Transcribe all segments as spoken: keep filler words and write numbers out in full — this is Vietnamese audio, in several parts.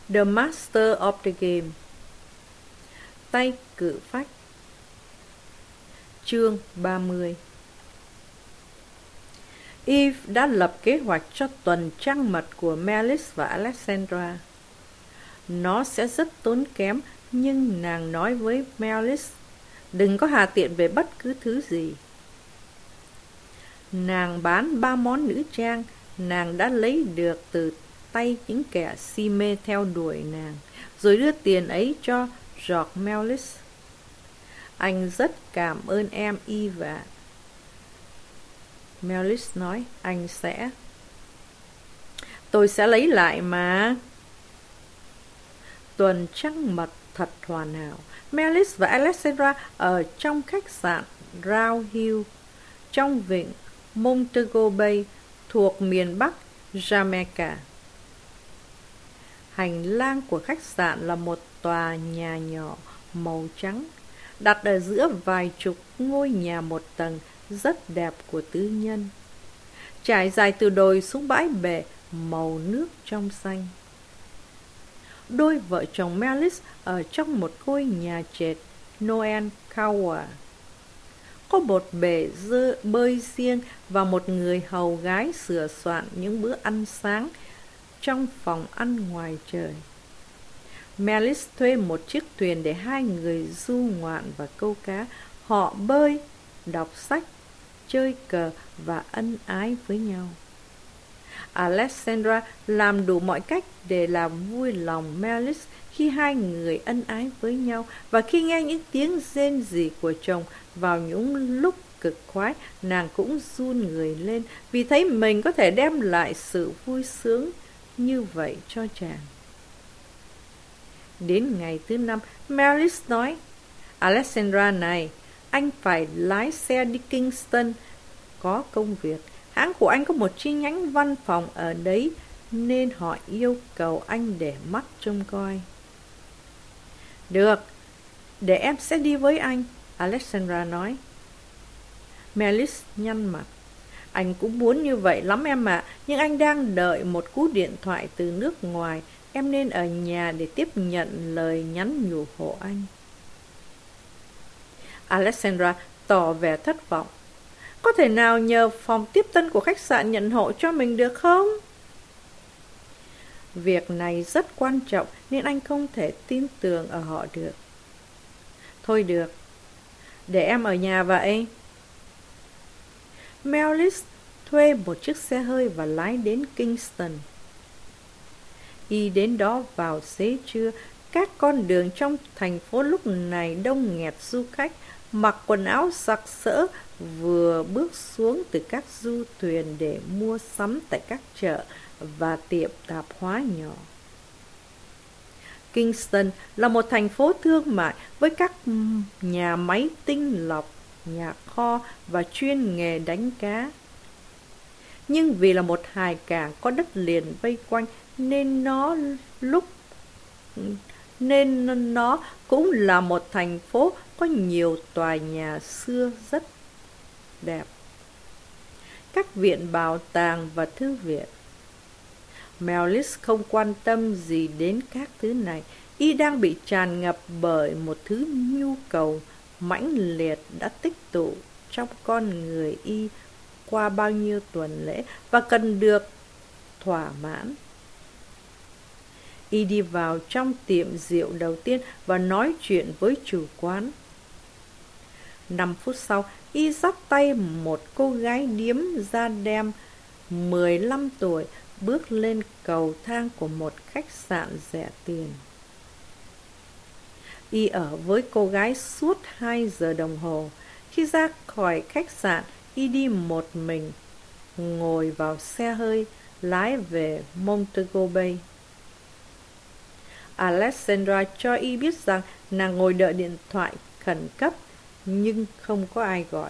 The Master of the Game. Tay cự phách. Chương ba mươi. Eve đã lập kế hoạch cho tuần trăng mật của Melis và Alexandra. Nó sẽ rất tốn kém, nhưng nàng nói với Melis đừng có hà tiện về bất cứ thứ gì. Nàng bán ba món nữ trang nàng đã lấy được từ tay những kẻ si mê theo đuổi nàng, rồi đưa tiền ấy cho George Melis. Anh rất cảm ơn em, Eva. Melis nói anh sẽ. Tôi sẽ lấy lại mà. Tuần trăng mật thật hoàn hảo. Melis và Alexandra ở trong khách sạn Round Hill trong vịnh Montego Bay thuộc miền Bắc Jamaica. Hành lang của khách sạn là một tòa nhà nhỏ màu trắng đặt ở giữa vài chục ngôi nhà một tầng rất đẹp của tư nhân, trải dài từ đồi xuống bãi bể màu nước trong xanh. Đôi vợ chồng Melis ở trong một ngôi nhà trệt Noel Tower. Có một bể dơ, bơi riêng và một người hầu gái sửa soạn những bữa ăn sáng trong phòng ăn ngoài trời. Melis thuê một chiếc thuyền để hai người du ngoạn và câu cá. Họ bơi, đọc sách, chơi cờ và ân ái với nhau. Alexandra làm đủ mọi cách để làm vui lòng Melis khi hai người ân ái với nhau, và khi nghe những tiếng rên rỉ của chồng vào những lúc cực khoái, nàng cũng run người lên vì thấy mình có thể đem lại sự vui sướng như vậy cho chàng. Đến ngày thứ năm, Melis nói, Alexandra này, anh phải lái xe đi Kingston, có công việc. Hãng của anh có một chi nhánh văn phòng ở đấy, nên họ yêu cầu anh để mắt trông coi. Được, để em sẽ đi với anh, Alexandra nói. Melis nhăn mặt. Anh cũng muốn như vậy lắm em ạ, nhưng anh đang đợi một cú điện thoại từ nước ngoài. Em nên ở nhà để tiếp nhận lời nhắn nhủ hộ anh. Alexandra tỏ vẻ thất vọng. Có thể nào nhờ phòng tiếp tân của khách sạn nhận hộ cho mình được không? Việc này rất quan trọng nên anh không thể tin tưởng ở họ được. Thôi được, để em ở nhà vậy. Melis thuê một chiếc xe hơi và lái đến Kingston. Y đến đó vào xế trưa. Các con đường trong thành phố lúc này đông nghẹt du khách mặc quần áo sặc sỡ vừa bước xuống từ các du thuyền để mua sắm tại các chợ và tiệm tạp hóa nhỏ. Kingston là một thành phố thương mại với các nhà máy tinh lọc, nhà kho và chuyên nghề đánh cá. Nhưng vì là một hải cảng có đất liền vây quanh nên nó lúc nên nó cũng là một thành phố có nhiều tòa nhà xưa rất đẹp, các viện bảo tàng và thư viện. Melis không quan tâm gì đến các thứ này. Y đang bị tràn ngập bởi một thứ nhu cầu mãnh liệt đã tích tụ trong con người Y qua bao nhiêu tuần lễ và cần được thỏa mãn. Y đi vào trong tiệm rượu đầu tiên và nói chuyện với chủ quán. Năm phút sau, Y dắt tay một cô gái điếm da đen mười lăm tuổi bước lên cầu thang của một khách sạn rẻ tiền. Y ở với cô gái suốt hai giờ đồng hồ. Khi ra khỏi khách sạn, Y đi một mình, ngồi vào xe hơi, lái về Montego Bay. Alexandra cho Y biết rằng nàng ngồi đợi điện thoại khẩn cấp, nhưng không có ai gọi.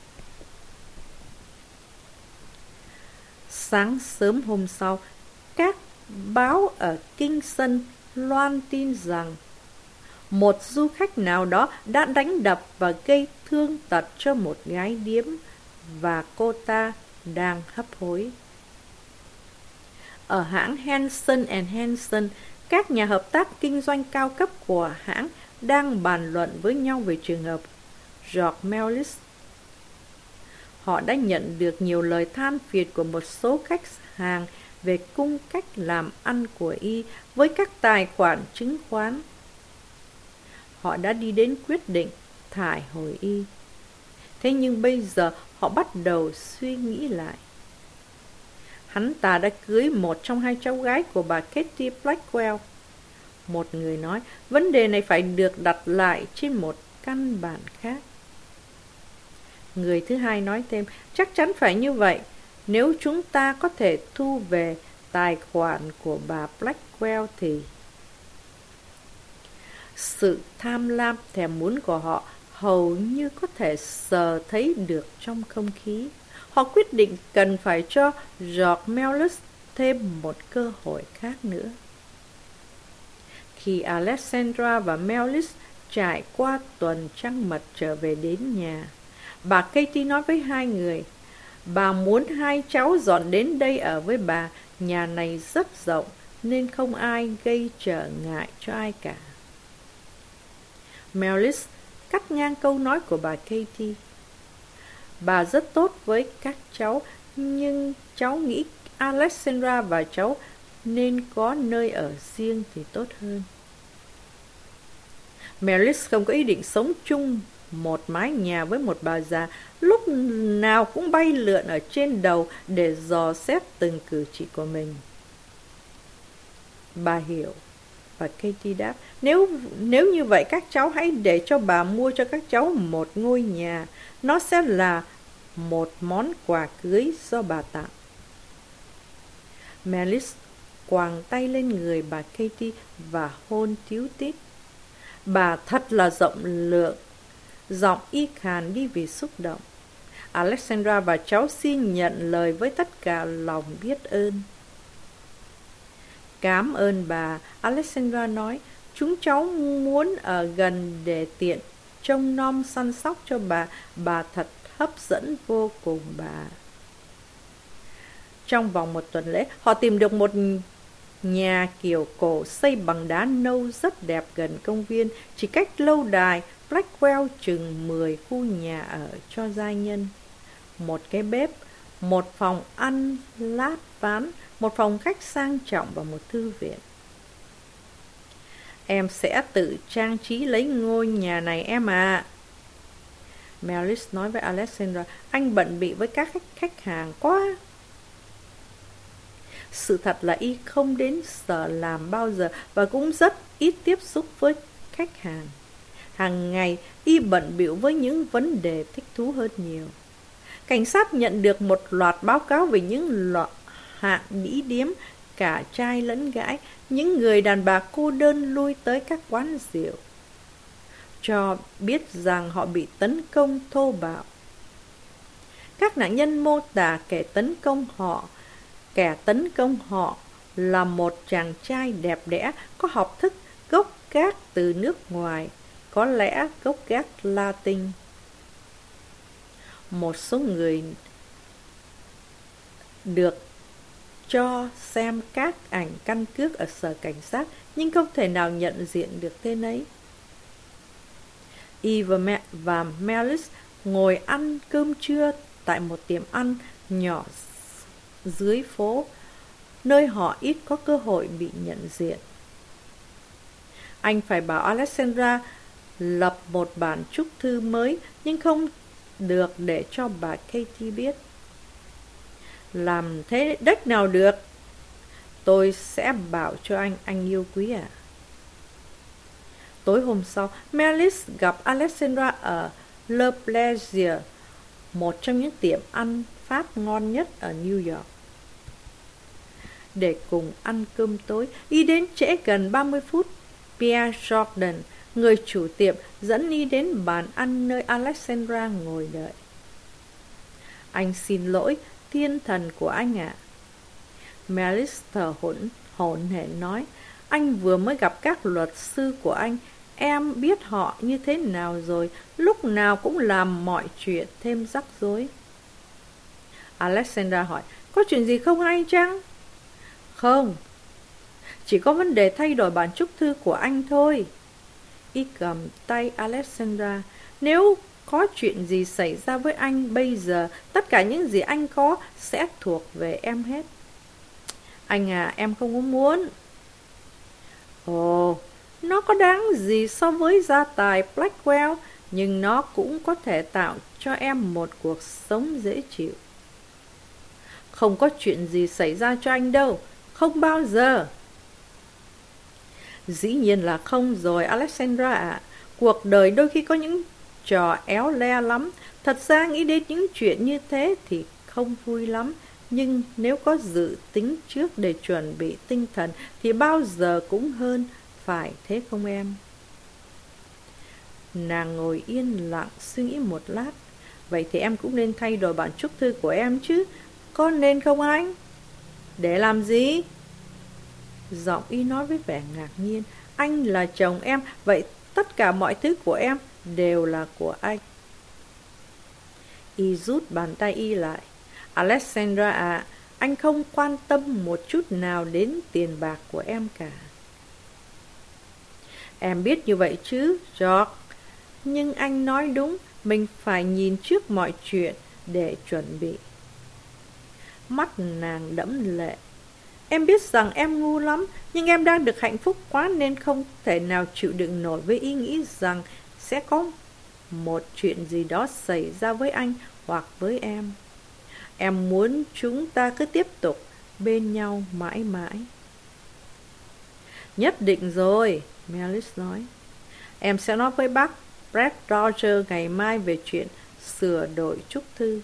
Sáng sớm hôm sau, các báo ở Kingston loan tin rằng một du khách nào đó đã đánh đập và gây thương tật cho một gái điếm và cô ta đang hấp hối. Ở hãng Hanson and Hanson, Các nhà hợp tác kinh doanh cao cấp của hãng đang bàn luận với nhau về trường hợp George Mellis. Họ đã nhận được nhiều lời than phiền của một số khách hàng về cung cách làm ăn của y với các tài khoản chứng khoán. Họ đã đi đến quyết định thải hồi y. Thế nhưng bây giờ họ bắt đầu suy nghĩ lại. Hắn ta đã cưới một trong hai cháu gái của bà Katie Blackwell. Một người nói, vấn đề này phải được đặt lại trên một căn bản khác. Người thứ hai nói thêm, chắc chắn phải như vậy, nếu chúng ta có thể thu về tài khoản của bà Blackwell thì... Sự tham lam thèm muốn của họ hầu như có thể sờ thấy được trong không khí. Họ quyết định cần phải cho George Mellis thêm một cơ hội khác nữa. Khi Alexandra và Mellis trải qua tuần trăng mật trở về đến nhà, bà Katie nói với hai người, bà muốn hai cháu dọn đến đây ở với bà, nhà này rất rộng nên không ai gây trở ngại cho ai cả. Mellis cắt ngang câu nói của bà Katie. Bà rất tốt với các cháu, nhưng cháu nghĩ Alexandra và cháu nên có nơi ở riêng thì tốt hơn. Mellis không có ý định sống chung một mái nhà với một bà già lúc nào cũng bay lượn ở trên đầu để dò xét từng cử chỉ của mình. Bà hiểu. Và Katie đáp, nếu, nếu như vậy các cháu hãy để cho bà mua cho các cháu một ngôi nhà. Nó sẽ là một món quà cưới do bà tặng. Mellis quàng tay lên người bà Katie và hôn tíu tít. Bà thật là rộng lượng. Giọng y khàn đi vì xúc động. Alexandra và cháu xin nhận lời với tất cả lòng biết ơn. Cảm ơn bà, Alexandra nói. Chúng cháu muốn ở gần để tiện trông nom săn sóc cho bà. Bà thật hấp dẫn vô cùng bà. Trong vòng một tuần lễ, họ tìm được một nhà kiểu cổ xây bằng đá nâu rất đẹp gần công viên, chỉ cách lâu đài Blackwell chừng mười khu nhà ở cho gia nhân. Một cái bếp, một phòng ăn lát ván, một phòng khách sang trọng và một thư viện. Em sẽ tự trang trí lấy ngôi nhà này em ạ. À. Mellis nói với Alexandra, anh bận bịu với các khách, khách hàng quá. Sự thật là y không đến sở làm bao giờ và cũng rất ít tiếp xúc với khách hàng. Hàng ngày y bận bịu với những vấn đề thích thú hơn nhiều. Cảnh sát nhận được một loạt báo cáo về những loạt hạng mỹ điếm, cả trai lẫn gái, những người đàn bà cô đơn lui tới các quán rượu, cho biết rằng họ bị tấn công thô bạo. Các nạn nhân mô tả kẻ tấn công họ, kẻ tấn công họ là một chàng trai đẹp đẽ, có học thức gốc gác từ nước ngoài, có lẽ gốc gác Latin. Một số người được cho xem các ảnh căn cước ở sở cảnh sát, nhưng không thể nào nhận diện được tên ấy. Eve và Mellis ngồi ăn cơm trưa tại một tiệm ăn nhỏ dưới phố, nơi họ ít có cơ hội bị nhận diện. Anh phải bảo Alexandra lập một bản chúc thư mới, nhưng không được để cho bà Katie biết. Làm thế đếch nào được. Tôi sẽ bảo cho anh, anh yêu quý à. Tối hôm sau, Mellis gặp Alexandra ở Le Plaisir, một trong những tiệm ăn Pháp ngon nhất ở New York. Để cùng ăn cơm tối, y đến trễ gần ba mươi phút. Pierre Jordan, người chủ tiệm, dẫn y đến bàn ăn nơi Alexandra ngồi đợi. Anh xin lỗi, thiên thần của anh ạ. À. Mellis thở hổn hổn hển nói, anh vừa mới gặp các luật sư của anh, em biết họ như thế nào rồi, lúc nào cũng làm mọi chuyện thêm rắc rối. Alexandra hỏi, có chuyện gì không hay chăng? Không, Chỉ có vấn đề thay đổi bản chúc thư của anh thôi. Y cầm tay Alexandra. Nếu có chuyện gì xảy ra với anh bây giờ, tất cả những gì anh có sẽ thuộc về em hết. Anh à, em không có muốn. Ồ, nó có đáng gì so với gia tài Blackwell, nhưng nó cũng có thể tạo cho em một cuộc sống dễ chịu. Không có chuyện gì xảy ra cho anh đâu, không bao giờ. Dĩ nhiên là không rồi, Alexandra ạ. Cuộc đời đôi khi có những trò éo le lắm. Thật ra nghĩ đến những chuyện như thế thì không vui lắm. Nhưng nếu có dự tính trước để chuẩn bị tinh thần thì bao giờ cũng hơn, phải thế không em? Nàng ngồi yên lặng suy nghĩ một lát. Vậy thì em cũng nên thay đổi bản chúc thư của em chứ. Có nên không anh? Để làm gì? Giọng Y nói với vẻ ngạc nhiên. Anh là chồng em, vậy tất cả mọi thứ của em đều là của anh. Y rút bàn tay Y lại. Alexandra ạ, à, anh không quan tâm một chút nào đến tiền bạc của em cả. Em biết như vậy chứ, George. Nhưng anh nói đúng, mình phải nhìn trước mọi chuyện để chuẩn bị. Mắt nàng đẫm lệ. Em biết rằng em ngu lắm, nhưng em đang được hạnh phúc quá nên không thể nào chịu đựng nổi với ý nghĩ rằng sẽ có một chuyện gì đó xảy ra với anh hoặc với em. Em muốn chúng ta cứ tiếp tục bên nhau mãi mãi. Nhất định rồi, Melis nói. Em sẽ nói với bác Brett Roger ngày mai về chuyện sửa đổi chúc thư.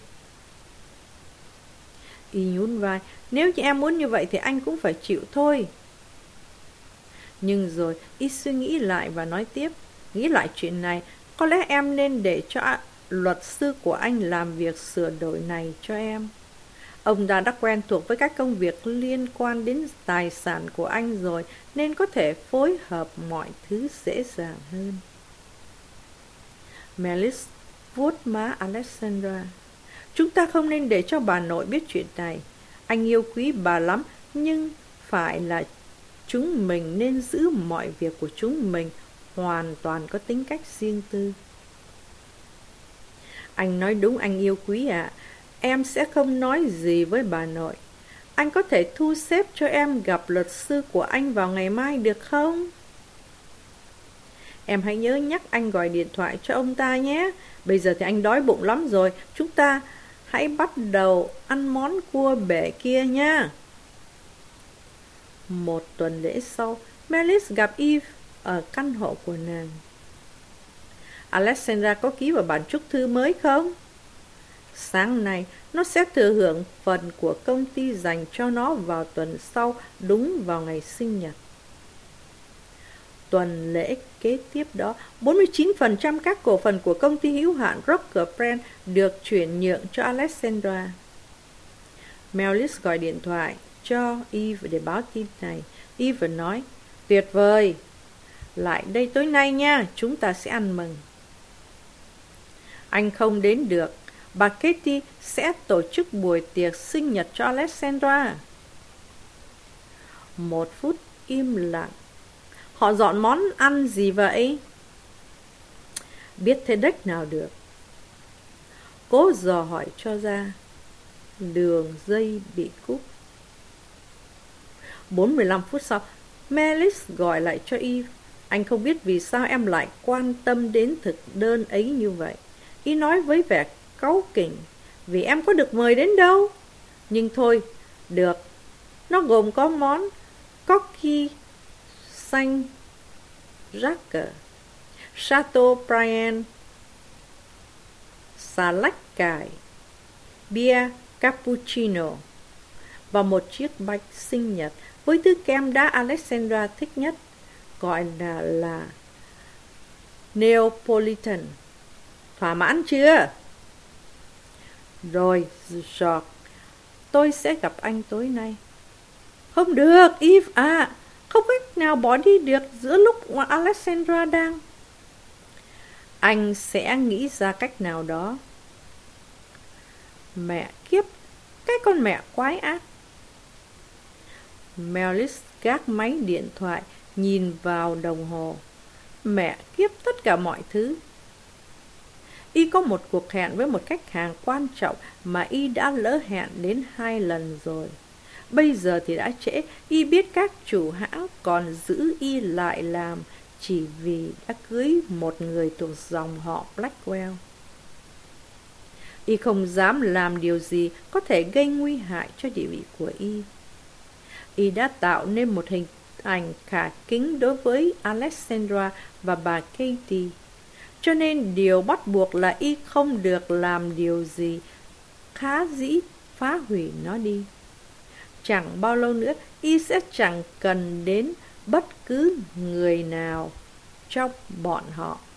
Y nhún vai. Nếu như em muốn như vậy thì anh cũng phải chịu thôi. Nhưng rồi Y suy nghĩ lại và nói tiếp. Nghĩ lại chuyện này, có lẽ em nên để cho luật sư của anh làm việc sửa đổi này cho em. Ông ta đã quen thuộc với các công việc liên quan đến tài sản của anh rồi, nên có thể phối hợp mọi thứ dễ dàng hơn. Melis vuốt má Alexandra. Chúng ta không nên để cho bà nội biết chuyện này. Anh yêu quý bà lắm, nhưng phải là chúng mình nên giữ mọi việc của chúng mình hoàn toàn có tính cách riêng tư. Anh nói đúng, anh yêu quý ạ. À. Em sẽ không nói gì với bà nội. Anh có thể thu xếp cho em gặp luật sư của anh vào ngày mai được không? Em hãy nhớ nhắc anh gọi điện thoại cho ông ta nhé. Bây giờ thì anh đói bụng lắm rồi. Chúng ta hãy bắt đầu ăn món cua bể kia nha. Một tuần lễ sau, Melis gặp Eve ở căn hộ của nàng. Alexandra có ký vào bản chúc thư mới không? Sáng nay, nó sẽ thừa hưởng phần của công ty dành cho nó vào tuần sau, đúng vào ngày sinh nhật. Tuần lễ kế tiếp đó, bốn mươi chín phần trăm các cổ phần của công ty hữu hạn Rocker Brand được chuyển nhượng cho Alexandra. Melis gọi điện thoại cho Eve để báo tin này. Eve nói, tuyệt vời, lại đây tối nay nha, chúng ta sẽ ăn mừng. Anh không đến được, bà Katie sẽ tổ chức buổi tiệc sinh nhật cho Alexandra. Một phút im lặng. Họ dọn món ăn gì vậy? Biết thế đếch nào được. Cố dò hỏi cho ra. Đường dây bị cúp. bốn mươi lăm phút sau, Melis gọi lại cho Eve. Anh không biết vì sao em lại quan tâm đến thực đơn ấy như vậy. Y nói với vẻ cáu kỉnh. Vì em có được mời đến đâu. Nhưng thôi, được. Nó gồm có món cocky xanh Jacques, Chateaubriand, xà lách cải, bia cappuccino và một chiếc bánh sinh nhật với thứ kem đá Alexandra thích nhất, gọi là, là Neapolitan. Thỏa mãn chưa? Rồi, George, tôi sẽ gặp anh tối nay. Không được, Eve à, không cách nào bỏ đi được giữa lúc mà Alexandra đang. Anh sẽ nghĩ ra cách nào đó. Mẹ kiếp, cái con mẹ quái ác. Melis gác máy điện thoại, nhìn vào đồng hồ. Mẹ kiếp tất cả mọi thứ. Y có một cuộc hẹn với một khách hàng quan trọng mà Y đã lỡ hẹn đến hai lần rồi. Bây giờ thì đã trễ, Y biết các chủ hãng còn giữ Y lại làm chỉ vì đã cưới một người thuộc dòng họ Blackwell. Y không dám làm điều gì có thể gây nguy hại cho địa vị của Y. Y đã tạo nên một hình ảnh khả kính đối với Alexandra và bà Katie. Cho nên điều bắt buộc là Y không được làm điều gì khá dĩ phá hủy nó đi. Chẳng bao lâu nữa Y sẽ chẳng cần đến bất cứ người nào trong bọn họ.